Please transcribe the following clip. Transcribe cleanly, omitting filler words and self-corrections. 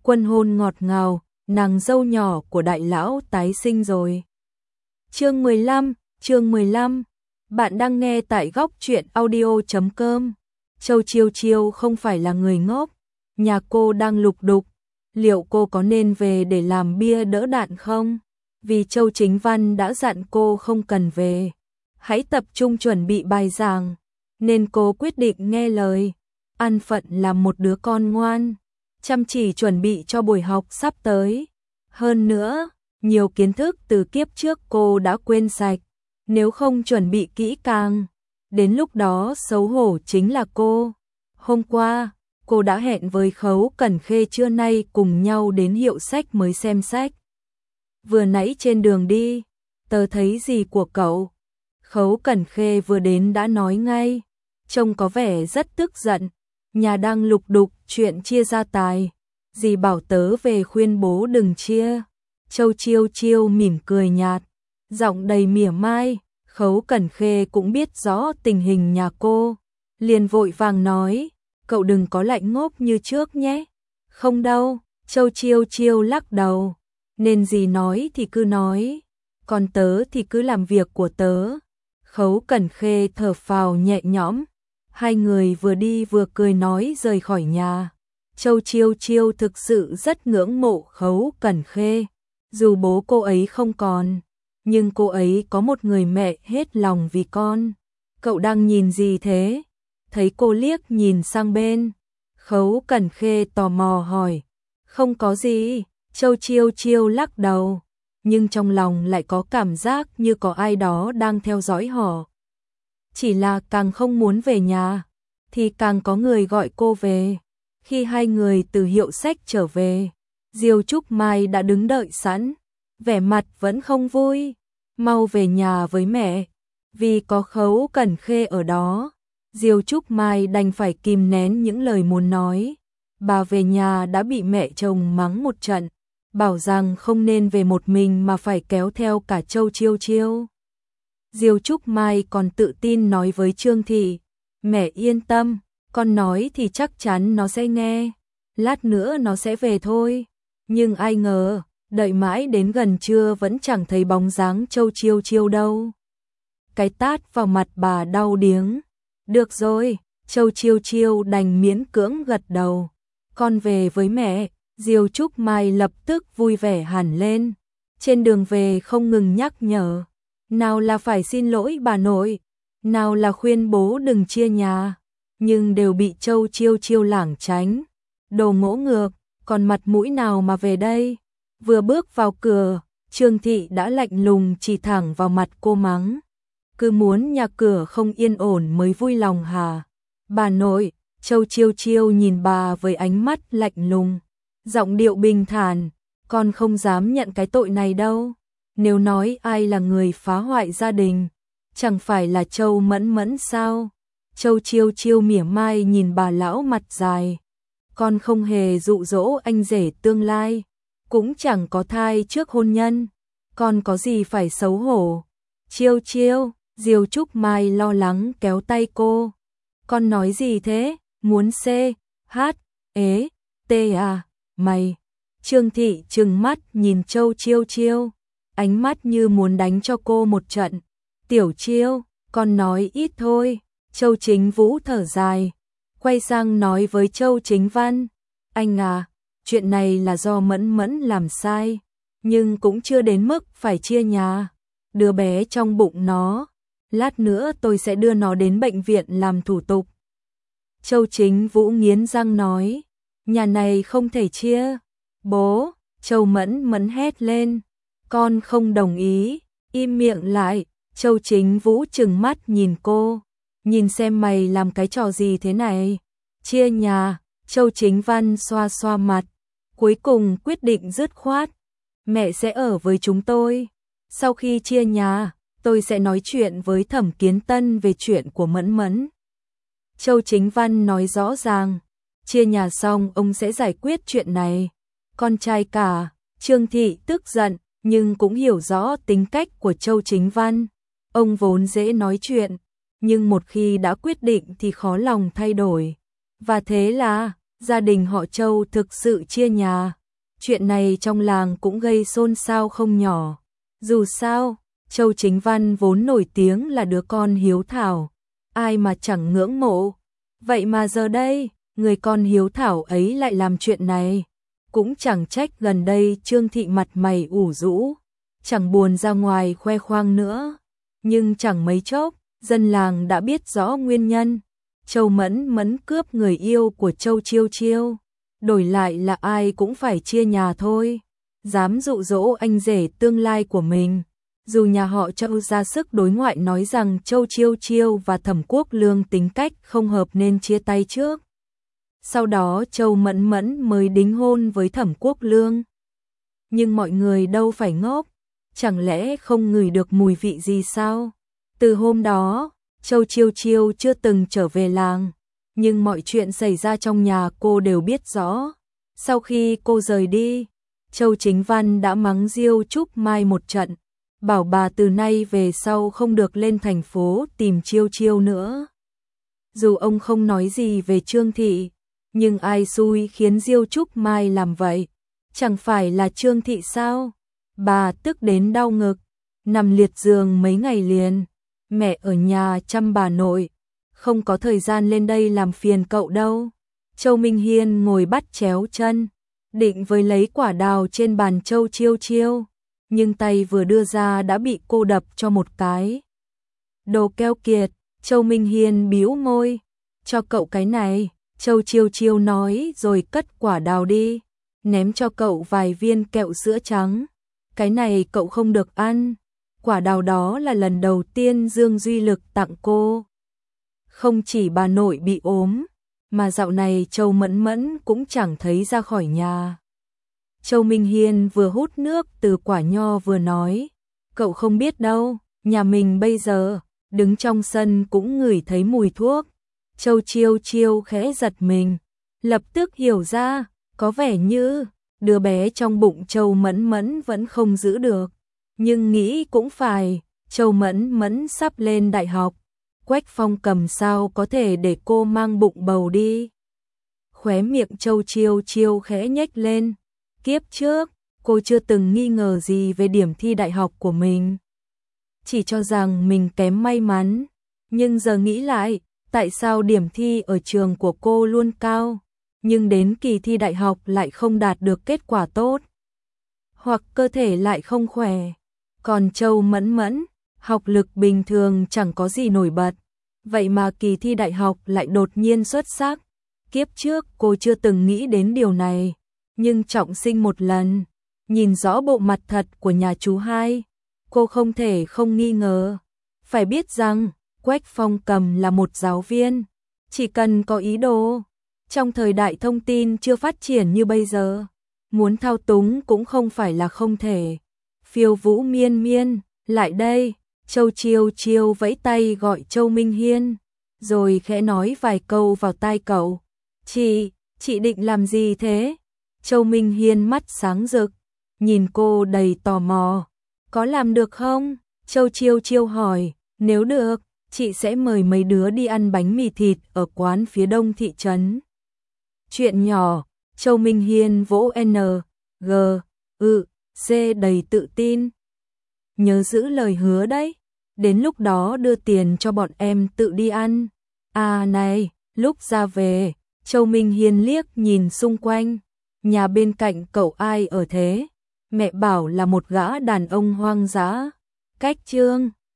Quân hôn ngọt ngào, nàng dâu nhỏ của đại lão tái sinh rồi. Chương 15, bạn đang nghe tại góc truyện audio.com. Châu Chiêu Chiêu không phải là người ngốc, nhà cô đang lục đục, liệu cô có nên về để làm bia đỡ đạn không? Vì Châu Chính Văn đã dặn cô không cần về, hãy tập trung chuẩn bị bài giảng, nên cô quyết định nghe lời, an phận làm một đứa con ngoan, chăm chỉ chuẩn bị cho buổi học sắp tới. Hơn nữa, nhiều kiến thức từ kiếp trước cô đã quên sạch, nếu không chuẩn bị kỹ càng, đến lúc đó xấu hổ chính là cô. Hôm qua, cô đã hẹn với Khấu Cẩn Khê trưa nay cùng nhau đến hiệu sách mới xem sách. Vừa nãy trên đường đi, tớ thấy gì của cậu? Khấu Cẩn Khê vừa đến đã nói ngay, trông có vẻ rất tức giận, nhà đang lục đục chuyện chia gia tài, dì bảo tớ về khuyên bố đừng chia. Châu Chiêu Chiêu mỉm cười nhạt, giọng đầy mỉa mai. Khấu Cẩn Khê cũng biết rõ tình hình nhà cô, liền vội vàng nói, cậu đừng có lạnh ngốc như trước nhé. Không đâu, Châu Chiêu Chiêu lắc đầu, nên dì nói thì cứ nói, còn tớ thì cứ làm việc của tớ. Khấu Cẩn Khê thở phào nhẹ nhõm, hai người vừa đi vừa cười nói rời khỏi nhà. Châu Chiêu Chiêu thực sự rất ngưỡng mộ Khấu Cẩn Khê, dù bố cô ấy không còn, nhưng cô ấy có một người mẹ hết lòng vì con. Cậu đang nhìn gì thế? Thấy cô liếc nhìn sang bên, Khấu Cẩn Khê tò mò hỏi. Không có gì, Châu Chiêu Chiêu lắc đầu, nhưng trong lòng lại có cảm giác như có ai đó đang theo dõi họ. Chỉ là càng không muốn về nhà, thì càng có người gọi cô về. Khi hai người từ hiệu sách trở về, Diêu Trúc Mai đã đứng đợi sẵn, vẻ mặt vẫn không vui. Mau về nhà với mẹ. Vì có Khấu Cẩn Khê ở đó, Diêu Trúc Mai đành phải kìm nén những lời muốn nói. Bà về nhà đã bị mẹ chồng mắng một trận, bảo rằng không nên về một mình mà phải kéo theo cả Châu Chiêu Chiêu. Diêu Trúc Mai còn tự tin nói với Trương Thị, mẹ yên tâm, con nói thì chắc chắn nó sẽ nghe, lát nữa nó sẽ về thôi. Nhưng ai ngờ, đợi mãi đến gần trưa vẫn chẳng thấy bóng dáng Châu Chiêu Chiêu đâu. Cái tát vào mặt bà đau điếng. Được rồi, Châu Chiêu Chiêu đành miễn cưỡng gật đầu. Con về với mẹ. Diêu Trúc Mai lập tức vui vẻ hẳn lên. Trên đường về không ngừng nhắc nhở. Nào là phải xin lỗi bà nội, nào là khuyên bố đừng chia nhà, nhưng đều bị Châu Chiêu Chiêu lảng tránh. Đồ ngỗ ngược, còn mặt mũi nào mà về đây? Vừa bước vào cửa, Trương Thị đã lạnh lùng chỉ thẳng vào mặt cô mắng. Cứ muốn nhà cửa không yên ổn mới vui lòng hả? Bà nội, Châu Chiêu Chiêu nhìn bà với ánh mắt lạnh lùng, giọng điệu bình thản, con không dám nhận cái tội này đâu. Nếu nói ai là người phá hoại gia đình, chẳng phải là Châu Mẫn Mẫn sao? Châu Chiêu Chiêu mỉa mai nhìn bà lão mặt dài. Con không hề dụ dỗ anh rể tương lai, cũng chẳng có thai trước hôn nhân, con có gì phải xấu hổ. Chiêu Chiêu, Diêu Trúc Mai lo lắng kéo tay cô. Con nói gì thế? Muốn C, H, ế, T à? Mày. Trương Thị trừng mắt nhìn Châu Chiêu Chiêu, ánh mắt như muốn đánh cho cô một trận. Tiểu Chiêu, con nói ít thôi. Châu Chính Vũ thở dài, quay sang nói với Châu Chính Văn. Anh à, chuyện này là do Mẫn Mẫn làm sai, nhưng cũng chưa đến mức phải chia nhà. Đứa bé trong bụng nó, lát nữa tôi sẽ đưa nó đến bệnh viện làm thủ tục. Châu Chính Vũ nghiến răng nói, nhà này không thể chia. Bố, Châu Mẫn Mẫn hét lên, con không đồng ý, im miệng lại. Châu Chính Vũ trừng mắt nhìn cô, nhìn xem mày làm cái trò gì thế này. Chia nhà. Châu Chính Văn xoa xoa mặt, cuối cùng quyết định dứt khoát. Mẹ sẽ ở với chúng tôi. Sau khi chia nhà, tôi sẽ nói chuyện với Thẩm Kiến Tân về chuyện của Mẫn Mẫn. Châu Chính Văn nói rõ ràng, chia nhà xong ông sẽ giải quyết chuyện này. Con trai cả. Trương Thị tức giận, nhưng cũng hiểu rõ tính cách của Châu Chính Văn. Ông vốn dễ nói chuyện, nhưng một khi đã quyết định thì khó lòng thay đổi. Và thế là, gia đình họ Châu thực sự chia nhà. Chuyện này trong làng cũng gây xôn xao không nhỏ. Dù sao, Châu Chính Văn vốn nổi tiếng là đứa con hiếu thảo, ai mà chẳng ngưỡng mộ. Vậy mà giờ đây, người con hiếu thảo ấy lại làm chuyện này. Cũng chẳng trách gần đây Trương Thị mặt mày ủ rũ, chẳng buồn ra ngoài khoe khoang nữa. Nhưng chẳng mấy chốc, dân làng đã biết rõ nguyên nhân. Châu Mẫn Mẫn cướp người yêu của Châu Chiêu Chiêu, đổi lại là ai cũng phải chia nhà thôi. Dám dụ dỗ anh rể tương lai của mình. Dù nhà họ Châu ra sức đối ngoại nói rằng Châu Chiêu Chiêu và Thẩm Quốc Lương tính cách không hợp nên chia tay trước. Sau đó Châu Mẫn Mẫn mới đính hôn với Thẩm Quốc Lương. Nhưng mọi người đâu phải ngốc, chẳng lẽ không ngửi được mùi vị gì sao? Từ hôm đó, Châu Chiêu Chiêu chưa từng trở về làng, nhưng mọi chuyện xảy ra trong nhà cô đều biết rõ. Sau khi cô rời đi, Châu Chính Văn đã mắng Diêu Trúc Mai một trận, bảo bà từ nay về sau không được lên thành phố tìm Chiêu Chiêu nữa. Dù ông không nói gì về Trương Thị, nhưng ai xui khiến Diêu Trúc Mai làm vậy? Chẳng phải là Trương Thị sao? Bà tức đến đau ngực, nằm liệt giường mấy ngày liền. Mẹ ở nhà chăm bà nội, không có thời gian lên đây làm phiền cậu đâu. Châu Minh Hiên ngồi bắt chéo chân, định với lấy quả đào trên bàn Châu Chiêu Chiêu, nhưng tay vừa đưa ra đã bị cô đập cho một cái. Đồ keo kiệt, Châu Minh Hiên bĩu môi, cho cậu cái này. Châu Chiêu Chiêu nói rồi cất quả đào đi, ném cho cậu vài viên kẹo sữa trắng. Cái này cậu không được ăn. Quả đào đó là lần đầu tiên Dương Duy Lực tặng cô. Không chỉ bà nội bị ốm, mà dạo này Châu Mẫn Mẫn cũng chẳng thấy ra khỏi nhà. Châu Minh Hiên vừa hút nước từ quả nho vừa nói, cậu không biết đâu, nhà mình bây giờ, đứng trong sân cũng ngửi thấy mùi thuốc. Châu Chiêu Chiêu khẽ giật mình, lập tức hiểu ra, có vẻ như đứa bé trong bụng Châu Mẫn Mẫn vẫn không giữ được. Nhưng nghĩ cũng phải, Châu Mẫn Mẫn sắp lên đại học, Quách Phong Cầm sao có thể để cô mang bụng bầu đi. Khóe miệng Châu Chiêu Chiêu khẽ nhếch lên, kiếp trước, cô chưa từng nghi ngờ gì về điểm thi đại học của mình. Chỉ cho rằng mình kém may mắn, nhưng giờ nghĩ lại, tại sao điểm thi ở trường của cô luôn cao, nhưng đến kỳ thi đại học lại không đạt được kết quả tốt, hoặc cơ thể lại không khỏe. Còn Châu Mẫn Mẫn, học lực bình thường chẳng có gì nổi bật, vậy mà kỳ thi đại học lại đột nhiên xuất sắc. Kiếp trước cô chưa từng nghĩ đến điều này, nhưng trọng sinh một lần, nhìn rõ bộ mặt thật của nhà chú hai, cô không thể không nghi ngờ. Phải biết rằng, Quách Phong Cầm là một giáo viên, chỉ cần có ý đồ. Trong thời đại thông tin chưa phát triển như bây giờ, muốn thao túng cũng không phải là không thể. Phiêu Vũ Miên Miên, lại đây. Châu Chiêu Chiêu vẫy tay gọi Châu Minh Hiên, rồi khẽ nói vài câu vào tai cậu. Chị định làm gì thế? Châu Minh Hiên mắt sáng rực, nhìn cô đầy tò mò. Có làm được không? Châu Chiêu Chiêu hỏi, nếu được, chị sẽ mời mấy đứa đi ăn bánh mì thịt ở quán phía đông thị trấn. Chuyện nhỏ, Châu Minh Hiên vỗ N, G, C đầy tự tin. Nhớ giữ lời hứa đấy, đến lúc đó đưa tiền cho bọn em tự đi ăn. À này, lúc ra về, Châu Minh Hiên liếc nhìn xung quanh, nhà bên cạnh cậu ai ở thế? Mẹ bảo là một gã đàn ông hoang dã. Cách Trương